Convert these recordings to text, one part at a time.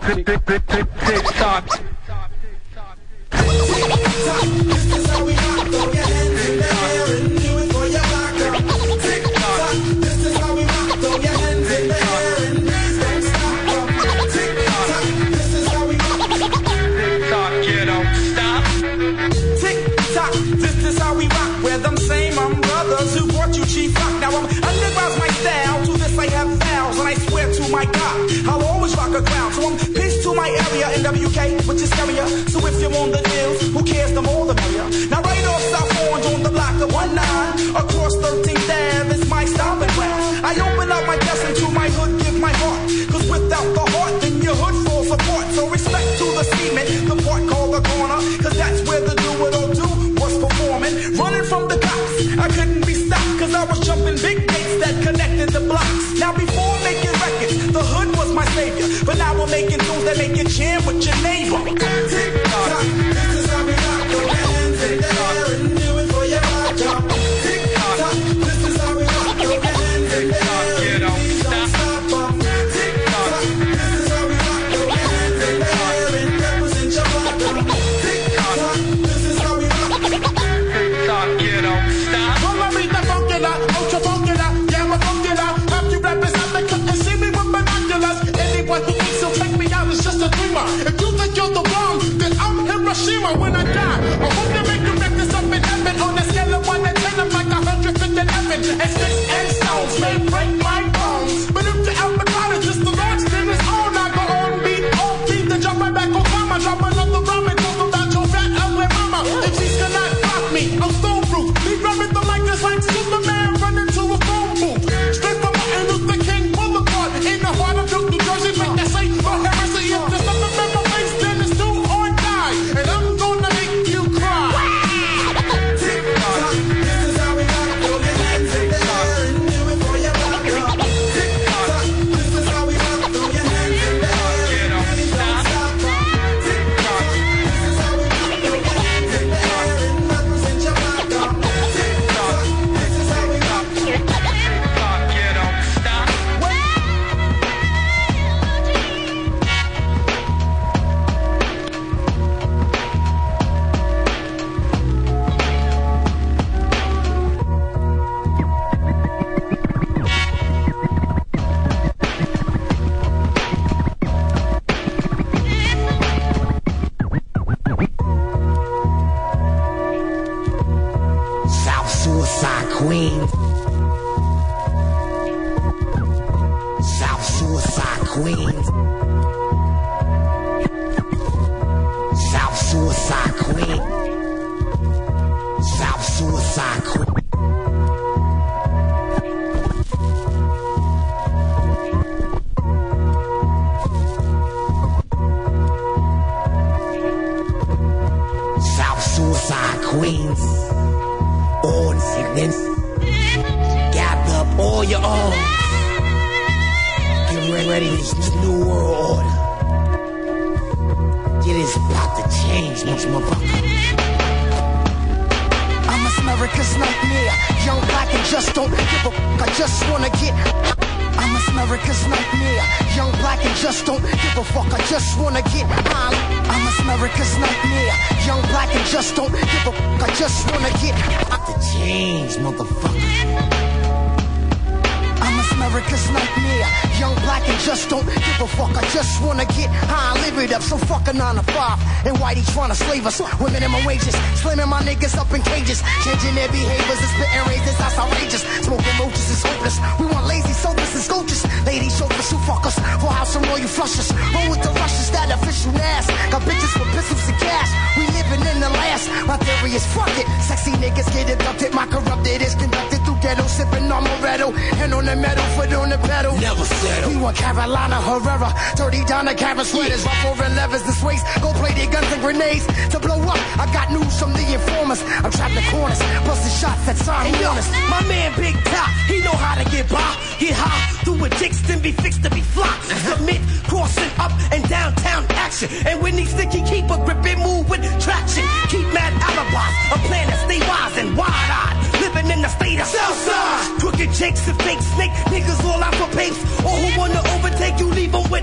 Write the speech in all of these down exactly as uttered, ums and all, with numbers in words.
Tick, tick, tick, tick, tick, tock. This is how we rock. Throw your hands in the air and do it for your locker. Tick tock. This is how we rock. Throw your hands in the air and please don't stop. Tick tock. This is how we rock. Tick tock, you don't stop. Tick tock. This is how we rock. We're them same um brothers who brought you Chief Rock. Now I'm underground's my style. To this I have vows, and I swear to my God, I'll always rock a crowd. So I'm peace to my area in W K, which is scarier. So if you're on the deals, who cares? The more the merrier. Now right off South Orange on the block of one nine, across thirteenth Ave is my stomping ground. I open up my chest into my hood, give my heart. Cause without the heart, then your hood falls apart. So respect to the cement, the part called the corner. Cause that's where the do it or do was performing. Running from the cops, I couldn't be stopped. Cause I was jumping big gates that connected the blocks. Now before making records, the hood was my savior. But now we're making tunes that make you jam with your neighbor. Tick tock, this is how we rock. Throw your hands in the air and do it for your rock. Tick tock, this is how we rock. Throw your hands in the air and please don't stop. Tick tock, this is how we rock. Throw your hands in the air and represent your rock. Tick tock, this is how we rock. Tick tock, you don't stop. Mama read the funkular, ultra funkular, yeah, we're funkular. Have you represent the cut and see me with binoculars? Anyone who thinks he'll take me out is just a dreamer. If you think you're the wrong, then I'm Hiroshima when I die. I hope they make you wreck this up in heaven. On a scale of one to ten, I'm like a hundred fifty eleven. And sticks and stones may break my bones, but if the albacologist, the Lord's in his own, I go on beat, on beat, then jump right back on time. I drop another rhyme and talk about your fat ugly mama. If she cannot block me, I'm stone proof. Me rubbing the mic is like Superman running to a phone booth. Straight from Martin Luther King Boulevard in the heart of New Jersey. Make that say for heresy. If there's nothing in my face, then it's do or die. And I'm gonna make you cry. Tick tock, this is how we rock. Throw your hands in the air and do it for your rock. Tick tock, this is how we rock. Throw your hands in the air and please don't stop. Tick tock, this is how we rock. Throw your hands in the air and represent your rock. Tick tock, this is how we rock. Tick tock, you don't stop. South Suicide Queens. South Suicide Queens. South Suicide Queen. South Suicide Queen. South Suicide Queens. All sickness. Gather up all your arms. Get ready for this new world order. It is about to change, motherfucker. I'm America's nightmare. Young, black, and just don't give a fuck. I just wanna get. I'm America's nightmare. Young, black, and just don't give a fuck. I just wanna get high. I'm America's nightmare. Young, black, and just don't give a fuck. I just wanna get. About to change, motherfucker. I'm America's nightmare. Young, black, and just don't give a fuck. I just wanna get high, live it up. So fuck a nine to five. And whitey trying to slave us. Women in my wages, slamming my niggas up in cages, changing their behaviors and spitting razors. That's outrageous. Smoking roaches is hopeless. We want lazy sofas and scoaches. Ladies chauffeurs who fuck us. For house and royal flushes. Roll with the rushes, that official ass. Got bitches with pistols and cash. We living in the last. My theory is fuck it. Sexy niggas get abducted. My corrupted is conducted through ghetto, sipping on Moretto. Hand on the metal, foot on the pedal. Never settle. We want Carolina Herrera, dirty Donna Karen sweaters, rough over levers and waist. Go play their guns and grenades to blow up. I got news from the informers. I'm trapped in corners, busting shots that sign Hey yo, warners. my man Big Top, he know how to get by. Get high, do a dicks, then be fixed to be fly. Submit, crossing up and downtown action. And when he sticky, keep a grip and move with traction. Keep mad alibis, a plan to stay wise and wide-eyed. Living in the state of Southside. Crooked jakes and fake snake niggas all out for papes. Or who wanna overtake you, leave them with Drake.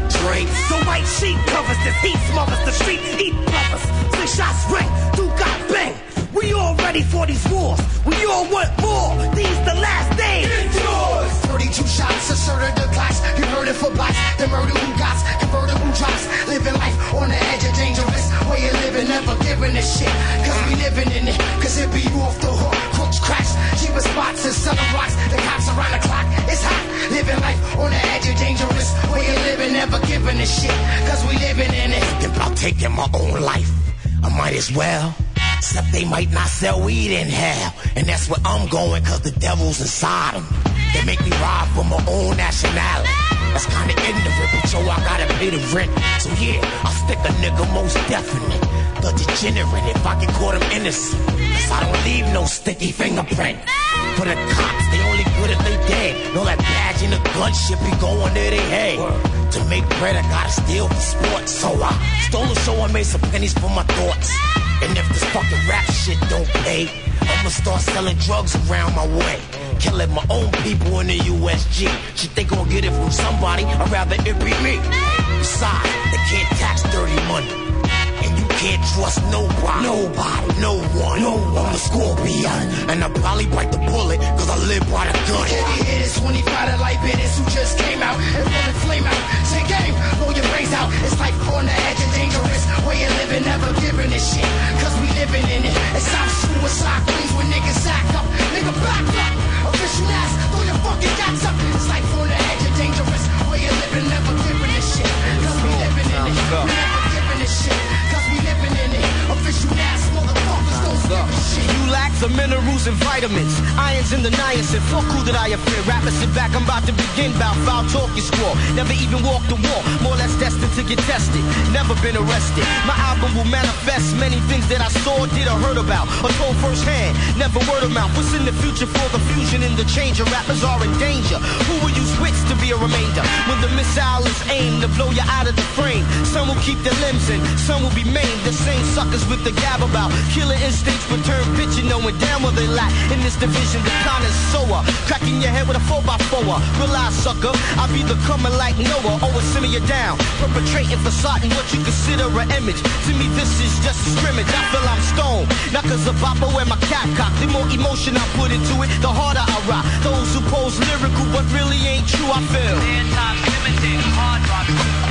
The white sheet covers this heat, smothers the street, eat brothers. Six shots ring, do got bang. We all ready for these wars. We all want more. These the last days. Get yours. thirty-two shots, asserted the class. Converted for blacks. The murder who got converted who drops. Living life on the edge of dangerous. Way of living, never giving a shit. Cause we living in it. Cause it be you off the hook. Crooks crash. Cheaper spots and selling rocks. The cops around the clock. It's hot. Living life on the edge of dangerous. Way of living, never giving a shit. Cause we living in it. Thinking about taking my own life. I might as well. Except they might not sell weed in hell. And that's where I'm going, cause the devil's inside them. They make me rob for my own nationality. That's kinda ignorant, but yo, I gotta pay the rent. So yeah, I'll stick a nigga most definite. The degenerate, if I can call them innocent. Cause I don't leave no sticky fingerprint. For the cops, they only good if they dead. Know that badge and the gun shit be going to their head. To make bread, I gotta steal for sports. So I stole a show and made some pennies for my thoughts. And if this fucking rap shit don't pay, I'ma start selling drugs around my way. Killing my own people in the U S G. Shit, they gon' get it from somebody, I'd rather it be me. Besides, they can't tax dirty money. And you can't trust nobody. Nobody, no one, no one. I'm the Scorpion. And I probably bite the bullet, cause I live by the gun. Heavy hitters, twenty-five to light bitters who just came out and rolling flame out. Say game, blow your brains out. It's life on the edge of dangerous. Way of living, never giving a shit. Cause we living in it. It's South Suicide Queens when niggas act up. Nigga back up. Official ass, throw your fucking guts up. It's life on the edge of dangerous. Way of living, never giving a shit. Cause we living in it. Never giving a shit. Cause we living in it. Official ass motherfuckers don't give a shit. You lack the minerals and vitamins, irons in the niacin. Fuck who did I offend? Rappers sit back, I'm about to begin. Bout foul talk you squaw. Never even walked the walk. More or less destined to get tested. Never been arrested. My album will manifest many things that I saw, did or heard about, or told firsthand. Never word of mouth. What's in the future for the fusion and the change? Of rappers are in danger. Who will use wits to be a remainder? When the missile is aimed to blow you out of the frame. Some will keep their limbs in, some will be maimed. The same suckers with the gab about killer instincts return picture, knowing damn well they lack in this division. The connoisseur, cracking your head with a four by four. Realize, sucker, I'll be the coming like Noah. Always simmer you down, perpetrating facade and what you consider an image. To me, this is just a scrimmage. I feel I'm stoned, not cause of Boppo and my cap cock. The more emotion I put into it, the harder I rock. Those who pose lyrical, but really ain't true, I feel. Anti-Semitic, hard rock.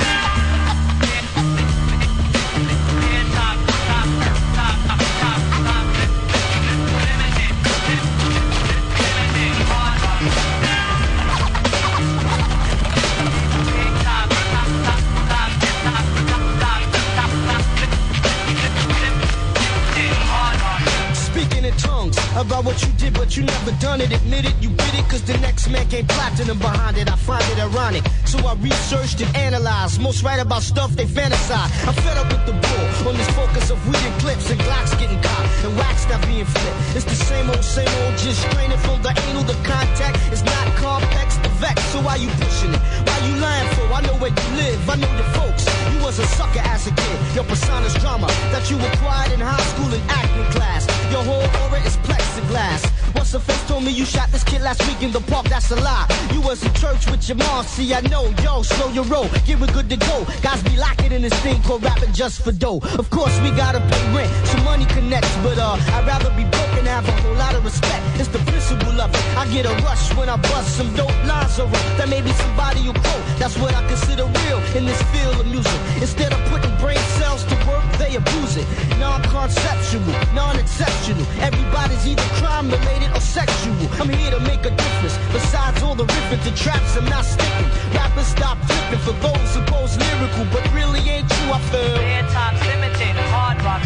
About what you did, but you never done it. Admit it, you did it, cause the next man came platinum behind it. I find it ironic, so I researched and analyzed. Most write about stuff they fantasize. I'm fed up with the bull on this focus of weed and clips and Glocks getting caught and wax not being flipped. It's the same old, same old, just straining from the anal. The contact is not complex, the vex. So why you pushing it? Why you lying for? I know where you live, I know your folks. You was a sucker as a kid. Your persona's drama that you acquired in high school and acting class. Your whole aura is plexiglass. What's the face told me you shot this kid last week in the park? That's a lie. You was in church with your mom. See, I know. Yo, slow your roll. Get it good to go. Guys be locking in this thing called rapping just for dough. Of course, we gotta pay rent, so money connects. But uh, I'd rather be broke and have a whole lot of respect. It's the principle of it. I get a rush when I bust some dope lines over that maybe somebody will quote. That's what I consider real in this field of music. Instead of putting brain cells to work, they abuse it. Non-conceptual, non-exceptional. Everybody's either crime-related or sexual. I'm here to make a difference. Besides all the riffing to traps, I'm not sticking. Rappers stop flipping for those who pose lyrical, but really ain't true, I feel. Anti-Semitic, hard rock.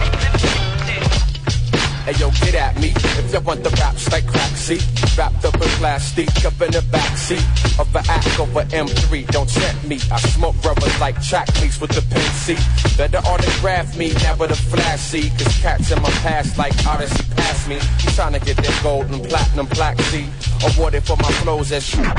Hey yo, get at me if you want the raps like crack, see? Wrapped up in plastic up in the backseat of an act over M three. Don't tempt me. I smoke brothers like track meets with the pen seat. Better autograph me, never the flashy. Cause cats in my past like Odyssey past me. I'm trying to get that gold and platinum plaque C. Awarded for my flows as you.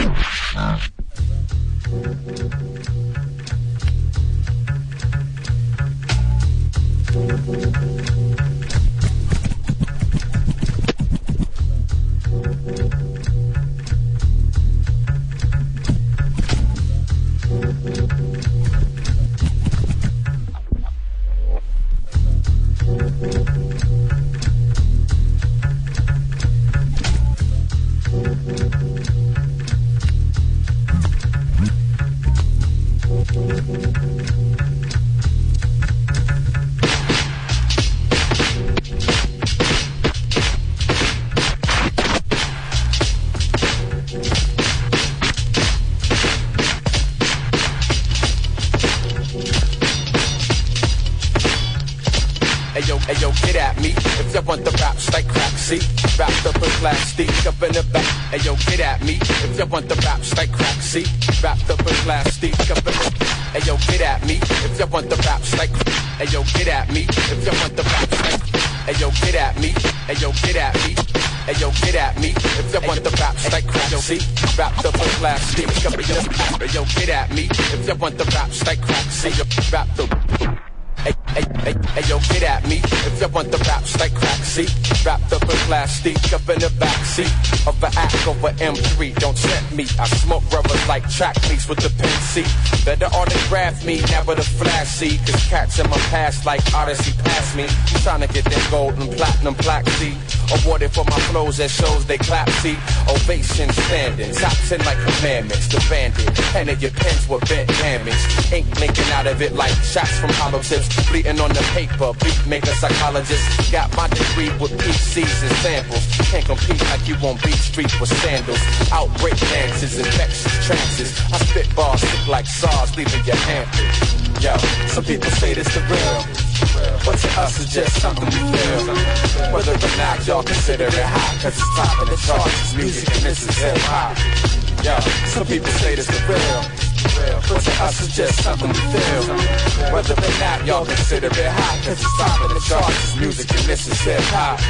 Ayo, get at me if you want the raps like crack, see? Wrapped up in plastic up in the back. Ayo, get at me if you want the raps like crack, see? Wrapped up in plastic up in the. Ayo, get at me if you want the raps like. Ayo, get at me if you want the raps like. Ayo, get at me. Ayo, get at me. Ayo, get at me if you want the raps like crack, see? Wrapped up in plastic up in the back. Ayo, get at me if you want the raps like crack, see? Wrapped up. Hey, hey, hey, hey, yo, get at me if you want the raps like crack, see? Wrapped up in plastic up in the backseat of an act over M three. Don't tempt me. I smoke rubbers like track meets with the pen seat. Better autograph me, never the flashy. Cause cats in my past like Odyssey past me. I'm trying to get that gold and platinum plaque, see? Awarded for my flows that shows they clap, see? Ovation standing, top ten like commandments. The bandit, pen of your pens were bent damage. Ink blinking out of it like shots from hollow tips. Bleeding on the paper, beat maker psychologist. Got my degree with P Cs and samples. Can't compete like you on Beat Street with sandals. Outbreak dances, infectious trances. I spit bars sick like SARS, leaving your hampered. Yo, some people say this the real, but to us it's just something we feel. Whether or not y'all consider it hot, cause it's top of the charts, music and this is hip hop. Yo, some people say this the real, but to us it's just something we feel. Whether or not y'all consider it hot, cause it's top of the charts, music and this is hip hop.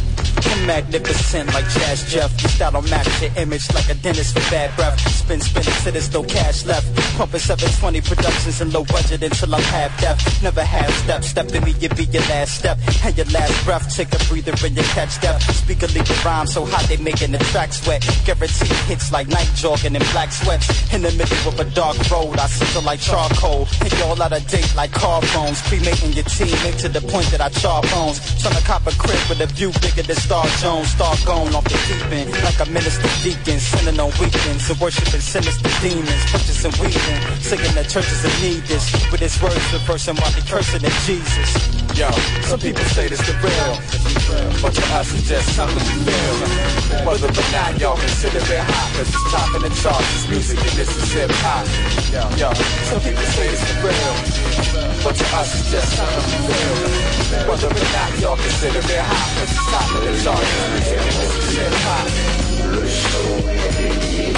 I'm magnificent like Jazz Jeff. Your style don't match your image like a dentist for bad breath. Spin, spin till there's no cash left. Pumping seven twenty productions and low budget until I'm half deaf. Never half step, step in me, you be your last step. And your last breath, take a breather and you catch death. Speak a legal rhyme so hot they making the tracks wet. Guaranteed hits like night jogging in black sweats. In the middle of a dark road, I sizzle like charcoal. And y'all out of date like car phones. Cremating your teammate to the point that I char bones. Tryna cop a crib with a view bigger than Star Jones. Start going off the deep end like a minister deacon. Sinning on weekends and worshiping sinister demons. Purchasing weeding, singing that churches in need this. With his words reversing while they cursing at Jesus. Yo, some people say this the real, but to us it's just something we feel. Whether or not y'all consider it hot, cause it's top in the charts, it's music and this is hip hop. Yo, some people say this the real, but to us it's just something we feel. Whether or not y'all consider it hot, cause it's top in the charts, it's music and this is hip hop. Le show est béni,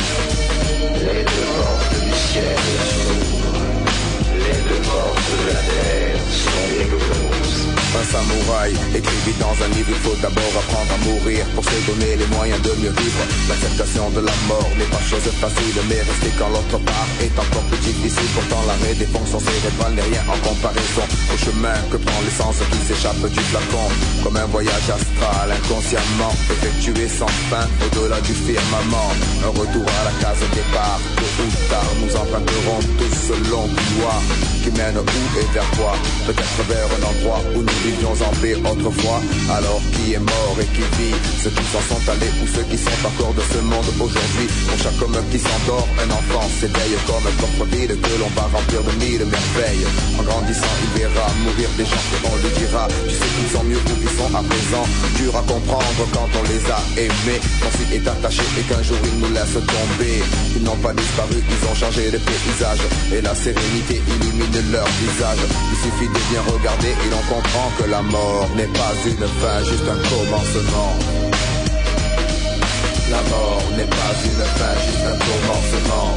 les deux portes du ciel s'ouvrent, les deux portes de la terre sont écloses. Un samouraï écrivit dans un livre, il faut d'abord apprendre à mourir pour se donner les moyens de mieux vivre. L'acceptation de la mort n'est pas chose facile, mais rester quand l'autre part est encore plus difficile. Pourtant l'arrêt des fonctions cérébrales n'est rien en comparaison au chemin que prend l'essence qui s'échappe du flacon. Comme un voyage astral inconsciemment effectué sans fin au-delà du firmament. Un retour à la case départ, tôt ou tard nous emprunterons tous ce long couloir qui mène où et vers quoi? Peut-être vers un endroit où nous vivions en paix autrefois. Alors qui est mort et qui vit? Ceux qui s'en sont allés ou ceux qui sont encore de ce monde aujourd'hui? Pour chaque homme qui s'endort, un enfant s'éveille comme un coffre vide que l'on va remplir de mille merveilles. En grandissant il verra mourir des gens et on lui dira: tu sais qu'ils sont mieux ou qu'ils sont à présent. Dur à comprendre quand on les a aimés, qu'on s'y est attaché et qu'un jour ils nous laissent tomber. Ils n'ont pas disparu, ils ont changé de paysage, et la sérénité illumine leur visage. Il suffit de bien regarder et l'on comprend que la mort n'est pas une fin, juste un commencement. La mort n'est pas une fin, juste un commencement.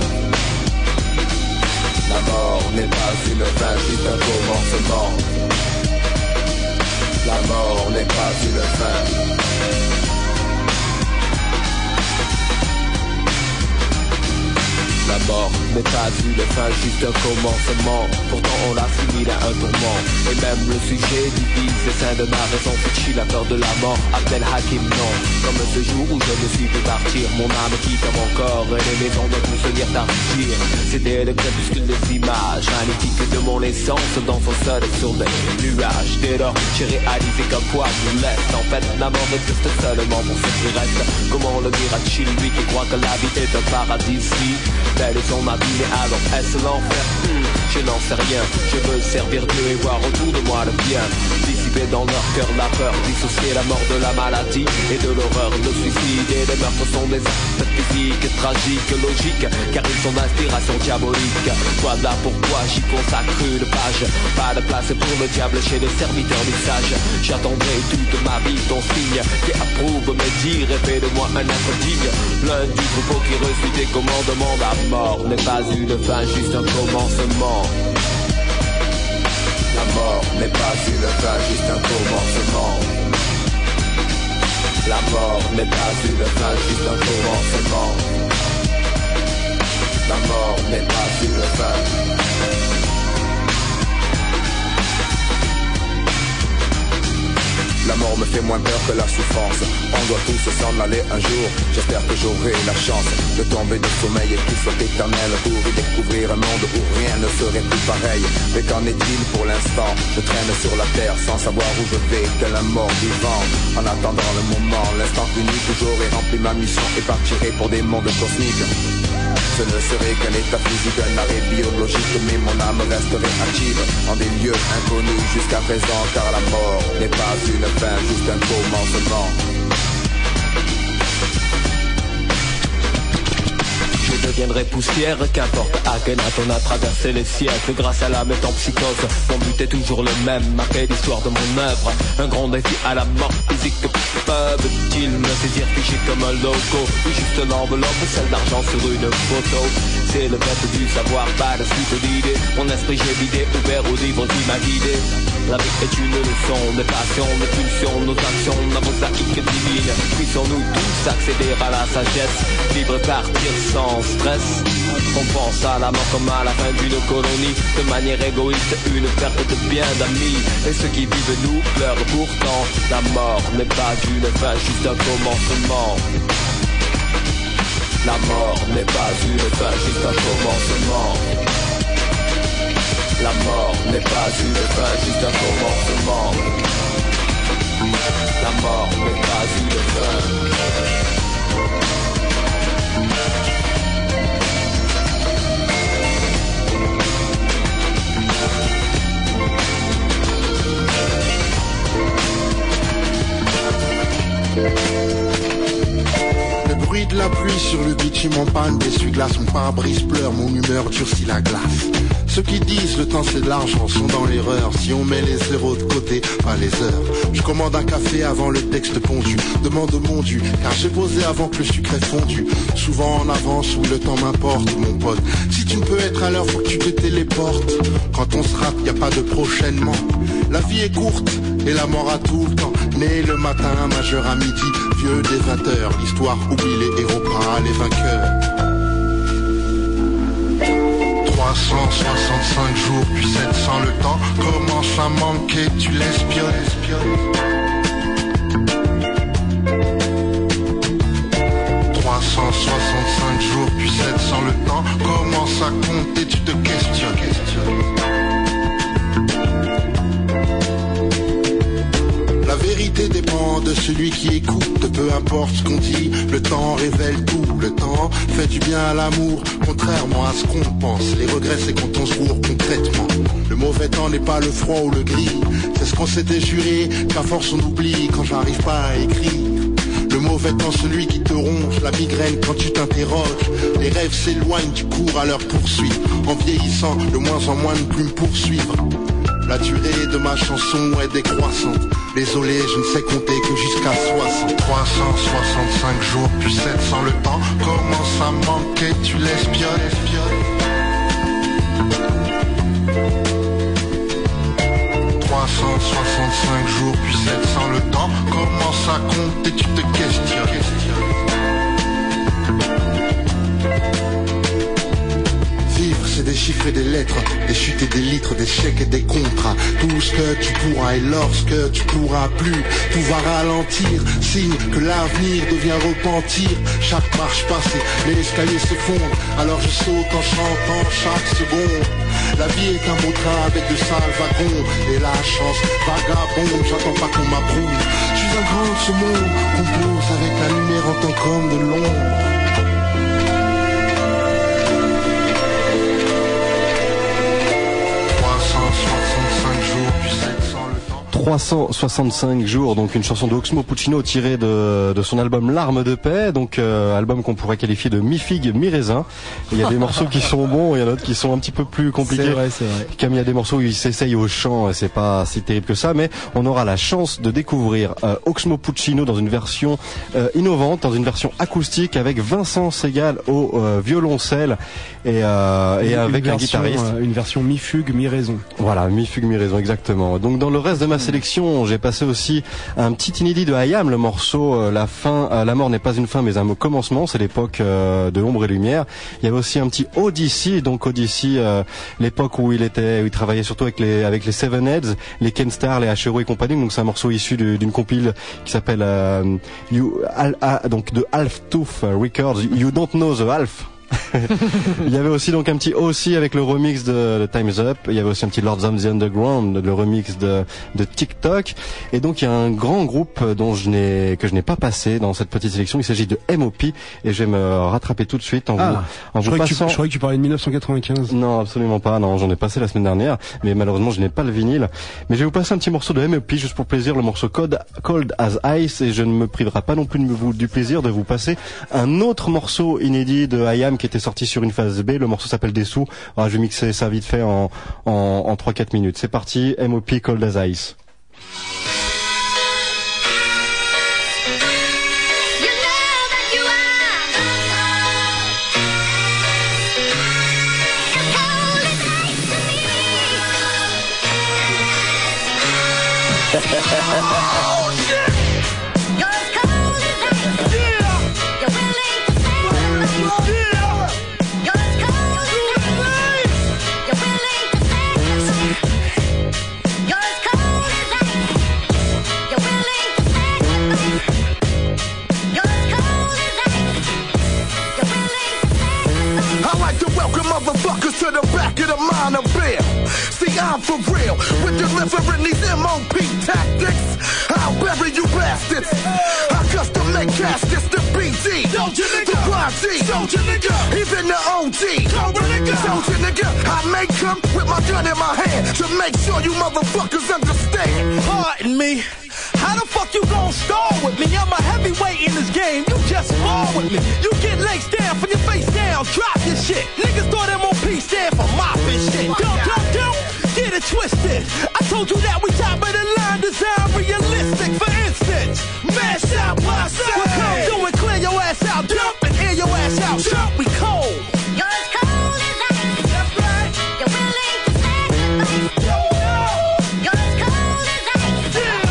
La mort n'est pas une fin, juste un commencement. La mort n'est pas une fin. La mort n'est pas une fin, juste un commencement. Pourtant on l'assimile à un tourment. Et même le sujet divise les seins de ma raison. Fuchi, la peur de la mort, Abdel Hakim, non. Comme ce jour où je me suis fait partir, mon âme quitte mon corps et les maisons de tout se mirent à rougir. C'était le crépuscule des images magnifiques de mon essence dans son sol et sur des nuages. Dès lors j'ai réalisé qu'un poids nous laisse. En fait la mort existe seulement pour ceux qui restent. Comment le dira-t-il, lui qui croit que la vie est un paradis ici? Belle est son avis, mais alors est-ce l'enfer? hmm, Je n'en sais rien, je veux servir Dieu et voir autour de moi le bien. Dissiper dans leur cœur la peur, dissocier la mort de la maladie et de l'horreur, le suicide et les meurtres sont des actes physiques, tragiques, logiques, car ils sont d'inspiration diabolique. Voilà pourquoi j'y consacre une page. Pas de place pour le diable chez les serviteurs du sage. J'attendrai toute ma vie ton signe qui approuve mes dires et fait de moi un être digne. L'un du troupeau qui reçut des commandements. La mort n'est pas une fin, juste un commencement. La mort n'est pas une fin, juste un commencement. La mort n'est pas une fin, juste un commencement. La mort n'est pas une fin. La mort me fait moins peur que la souffrance. On doit tous s'en aller un jour. J'espère que j'aurai la chance de tomber de sommeil et qu'il soit éternel pour y découvrir un monde où rien ne serait plus pareil. Mais qu'en est-il pour l'instant? Je traîne sur la terre sans savoir où je vais, tel un mort vivant. En attendant le moment, l'instant unique où j'aurai rempli ma mission et partirai pour des mondes cosmiques. Ce ne serait qu'un état physique, un arrêt biologique, mais mon âme resterait active en des lieux inconnus jusqu'à présent, car la mort n'est pas une fin, juste un commencement. Je deviendrai poussière, qu'importe à quel âge on a traversé les siècles. Grâce à la métempsychose, mon but est toujours le même, marquer l'histoire de mon œuvre. Un grand défi à la mort physique. Peuvent-ils me saisir figé comme un logo, ou juste l'enveloppe, celle d'argent sur une photo? C'est le fait du savoir, pas la suite d'idées. Mon esprit j'ai vidé, ouvert au livre qui m'a guidé. La vie est une leçon, des passions, des pulsions, nos actions, la mosaïque divine. Puissons-nous tous accéder à la sagesse, vivre et partir sans stress. On pense à la mort comme à la fin d'une colonie, de manière égoïste, une perte de bien d'amis. Et ceux qui vivent nous pleurent pourtant. La mort n'est pas une fin, juste un commencement. La mort n'est pas une fin, juste un commencement. La mort n'est pas une fin, juste un commencement. La mort n'est pas une fin. Le bruit de la pluie sur le bitume en panne, d'essuie-glace, mon pare-brise pleure, mon humeur durcit la glace. Ceux qui disent le temps c'est de l'argent sont dans l'erreur. Si on met les zéros de côté, pas les heures. Je commande un café avant le texte pondu. Demande mon Dieu, car j'ai posé avant que le sucre ait fondu. Souvent en avance où le temps m'importe, mon pote. Si tu ne peux être à l'heure, faut que tu te téléportes. Quand on se rate, y a pas de prochainement. La vie est courte et la mort a tout le temps. Né le matin, majeur à midi, vieux des vingt heures. L'histoire oublie les héros, pas les vainqueurs. trois cent soixante-cinq jours, puis sept cents le temps commence à manquer, tu l'espionnes. trois cent soixante-cinq jours, puis sept cents le temps commence à compter, tu te questionnes. La vérité dépend de celui qui écoute, peu importe ce qu'on dit, le temps révèle tout, le temps fait du bien à l'amour, contrairement à ce qu'on pense, les regrets c'est quand on se roule concrètement, le mauvais temps n'est pas le froid ou le gris, c'est ce qu'on s'était juré, qu'à force on oublie quand j'arrive pas à écrire. Le mauvais temps, celui qui te ronge, la migraine quand tu t'interroges. Les rêves s'éloignent, tu cours à leur poursuite. En vieillissant, de moins en moins de plumes poursuivre. La durée de ma chanson est décroissante. Désolé, je ne sais compter que jusqu'à soixante. trois cent soixante-cinq jours plus sept cents, le temps commence à manquer, tu l'espionnes, espionnes. trois cent soixante-cinq jours puis sept cents, le temps commence à compter, tu te questionnes. Vivre, c'est des chiffres et des lettres, des chutes et des litres, des chèques et des contrats. Tout ce que tu pourras et lorsque tu pourras plus, tout va ralentir, signe que l'avenir devient repentir. Chaque marche passée, les escaliers se fondent, alors je saute en chantant chaque seconde. La vie est un beau train avec de sales wagons, et la chance vagabonde, j'attends pas qu'on m'approuve. Je suis un grand de ce monde, compose avec la lumière en tant qu'homme de l'ombre. trois cent soixante-cinq jours, donc une chanson de Oxmo Puccino tirée de, de son album Larmes de paix, donc euh, album qu'on pourrait qualifier de mi-figue, mi-raisin. Il y a des morceaux qui sont bons, il y en a d'autres qui sont un petit peu plus compliqués. C'est vrai, c'est vrai. Comme il y a des morceaux où il s'essaye au chant, c'est pas si terrible que ça, mais on aura la chance de découvrir euh, Oxmo Puccino dans une version euh, innovante, dans une version acoustique avec Vincent Segal au euh, violoncelle et, euh, et avec version, un guitariste. Euh, une version mi-fugue, mi-raison. Voilà, mi-fugue, mi-raison, exactement. Donc dans le reste de ma sélection, j'ai passé aussi un petit inédit de I A M, le morceau euh, La fin, euh, la mort n'est pas une fin mais un commencement, c'est l'époque euh, de Ombre et Lumière. Il y avait aussi un petit Odyssey, donc Odyssey, euh, l'époque où il était, où il travaillait surtout avec les avec les Seven Heads, les Ken Starr, les H R O et compagnie. Donc c'est un morceau issu du, d'une compile qui s'appelle euh, You, Al, Al, donc de Half Tooth Records, You Don't Know the Half. Il y avait aussi donc un petit O C avec le remix de, de Time's Up. Il y avait aussi un petit Lords of the Underground, le remix de, de TikTok. Et donc il y a un grand groupe dont je n'ai que je n'ai pas passé dans cette petite sélection. Il s'agit de M O P et je vais me rattraper tout de suite en ah, vous en je vous passant. passant. Tu, je croyais que tu parlais de dix-neuf cent quatre-vingt-quinze. Non, absolument pas. Non, j'en ai passé la semaine dernière, mais malheureusement je n'ai pas le vinyle. Mais je vais vous passer un petit morceau de M O P juste pour plaisir, le morceau Cold, Cold as Ice, et je ne me priverai pas non plus de vous, du plaisir de vous passer un autre morceau inédit de I A M qui était sorti sur une phase B. Le morceau s'appelle Dessous. Alors, je vais mixer ça vite fait en, en, en trois quatre minutes. C'est parti, M O P Cold as Ice. Motherfuckers to the back of the minor bill. See, I'm for real with delivering these M O P tactics. I'll bury you bastards. I custom make caskets to B D, the Y G, even the O G. Soldier nigga, I make them with my gun in my hand to make sure you motherfuckers understand. Pardon me. How the fuck you gon' stall with me? I'm a heavyweight in this game, you just fall with me. You get legs down from your face down, drop your shit. Niggas thought M O P stand for mopping shit. Don't, don't, don't get it twisted. I told you that we top of the line, design realistic. For instance, mash out my side. We'll come through and clear your ass out, dump and air your ass out. Jump, we cold. You're as cold as ice. That's right. You're willing to sacrifice. Yo, yo. You're as cold as ice. Yeah.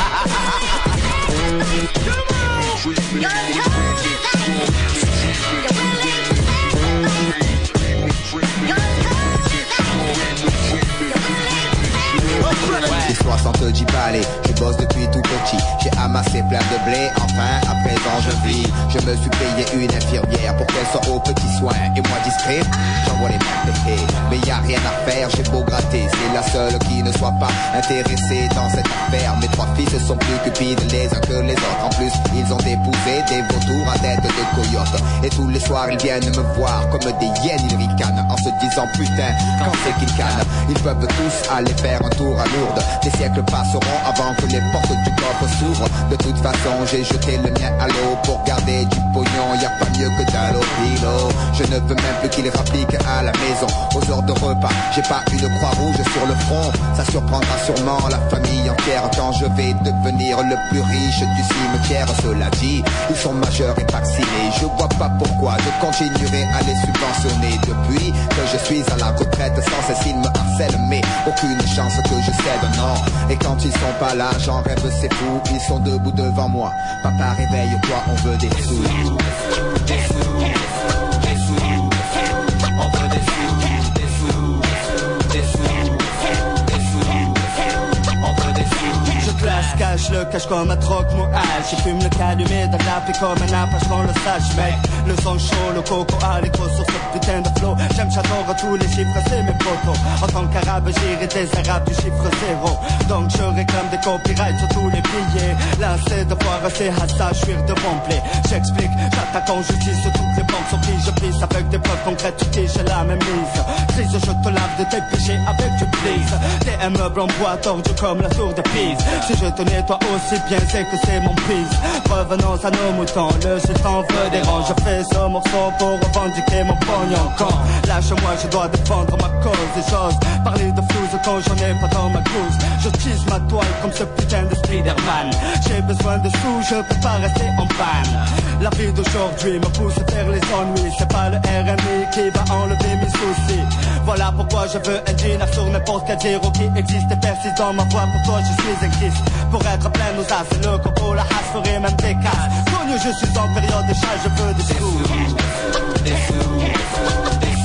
Come on. You're as cold as ice. You're willing to sacrifice. You're as cold as ice. Des soixante dix balais, je bosse depuis tout petit. J'ai amassé plein de blé, enfin à présent je vis. Je me suis payé une infirmière pour qu'elle soit aux petits soins. Et moi discret, j'envoie les mains péter. Mais y a rien à faire, j'ai beau gratter. C'est la seule qui ne soit pas intéressée dans cette affaire. Mes trois filles se sont plus cupides les uns que les autres. En plus, ils ont épousé des vautours à tête de coyote. Et tous les soirs, ils viennent me voir comme des hyènes, ils ricanent en se disant putain, quand c'est qu'ils cannent. Ils peuvent tous aller faire un tour à Lourdes. Des siècles passeront avant que les portes du coffre s'ouvrent. De toute façon, j'ai jeté le mien à l'eau stylo. Pour garder du pognon, y a pas mieux que d'Alopilo. Je ne veux même plus qu'il rapplique à la maison. Aux heures de repas, j'ai pas une croix rouge sur le front. Ça surprendra sûrement la famille entière quand je vais devenir le plus riche du cimetière. Cela dit, ils sont majeurs et vaccinés. Je vois pas pourquoi je continuerai à les subventionner. Depuis que je suis à la retraite, sans cesse ils me harcèlent, mais aucune chance que je cède, non. Et quand ils sont pas là, j'en rêve, c'est fou. Ils sont debout devant moi. Papa, réveille-toi, on veut des sous. Des sous, des sous, on veut des sous, des sous, des sous, des sous, on veut des sous. Je classe, cache le cache comme un troc moage. Je fume le calumet d'un rap et comme un apache qu'on le sache, mec. Le son chaud, le coco à l'écho sur ce putain de flow. J'aime, j'adore tous les chiffres, c'est mes potos. En tant qu'arabe, j'irai des arabes du chiffre zéro. Donc je réclame des copyrights sur tous les billets. Lancé de voir assez hassa, je suis de bon blé. J'explique, j'attaque en justice sur toutes les banques sur qui je pisse. Avec des preuves concrètes, tu j'ai la même mise. Crise, je te lave de tes péchés avec du please. T'es un meuble en bois tordu comme la tour de Pise. Si je te nettoie aussi bien, c'est que c'est mon pisse. Revenons à nos moutons, le sultan veut des rangs. Je fais ce morceau pour revendiquer mon pognon. Quand lâche-moi, je dois défendre ma cause. Des choses, parler de flouze quand j'en ai pas dans ma cause. Je tisse ma toile comme ce putain de Spider-Man. J'ai besoin de sous, je peux pas rester en panne. La vie d'aujourd'hui me pousse vers les ennuis. C'est pas le R M I qui va enlever mes soucis. Voilà pourquoi je veux un dîner sur n'importe quel zéro qui existe et persiste dans ma voix. Pour toi je suis un Christ. Pour être plein aux as, c'est le coco, la hache, ferait même des casses. Connu, je suis en période de chat, je veux des sous. Des sous, des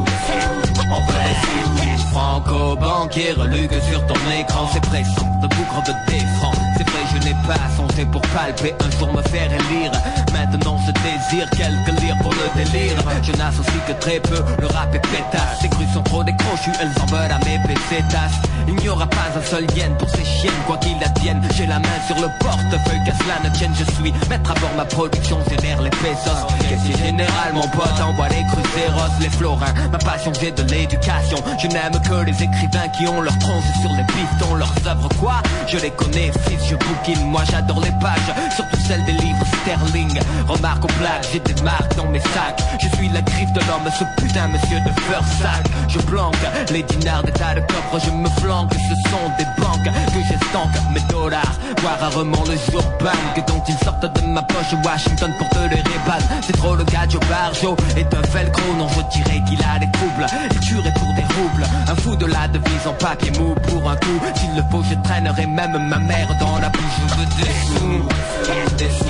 sous, on veut des sous. Franco-banquier, reluque sur ton écran, c'est pressant, de bougre de défrant. C'est vrai, je n'ai pas songé pour palper, un jour me faire élire. Maintenant je désire quelques lire pour le délire. Je n'associe que très peu, le rap est pétasse. Ces crues sont trop décrochues, elles en veulent à mes pécétasses. Il n'y aura pas un seul yen pour ces chiennes, quoi qu'il advienne. J'ai la main sur le portefeuille, qu'à cela ne tienne, je suis maître à bord, ma production génère les pesos. Qu'est-ce général, mon pote envoie les cruceros, les florins. Ma passion, j'ai de l'éducation. Je n'aime que les écrivains qui ont leur tronche sur les pistons. Leurs œuvres quoi, je les connais, fils, je bouquine. Moi j'adore les pages, surtout celles des livres sterling. Remarque aux plaques, j'ai des marques dans mes sacs. Je suis la griffe de l'homme, ce putain monsieur de Versailles. Je planque les dinars des tas de coffres, je me flanque. Ce sont des banques que j'estanque mes dollars. Voir rarement le jour banque quand ils sortent de ma poche Washington pour te les répandre. C'est trop le gars Joe Barjo est un velcro, non je dirais qu'il a des troubles. Il tuerait pour des roubles, un fou de la devise en papier mou pour un coup. S'il le faut je traînerai même ma mère dans la bouche. Je veux des sous, des sous,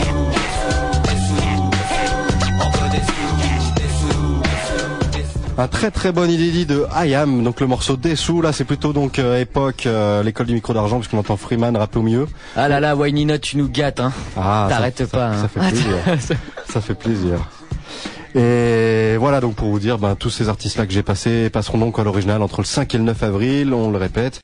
des sous, on veut des sous, des sous, des sous. Un très très bon inédit de I Am, donc le morceau Dessous, là c'est plutôt donc euh, époque euh, l'école du micro d'argent puisqu'on entend Freeman rapper au milieu. Ah là là, Waynina, tu nous gâtes hein. Ah, t'arrêtes ça, pas. Ça, hein. ça fait plaisir. Ça fait plaisir. Et voilà donc pour vous dire, ben tous ces artistes là que j'ai passés passeront donc à l'original entre le cinq et le neuf avril, on le répète.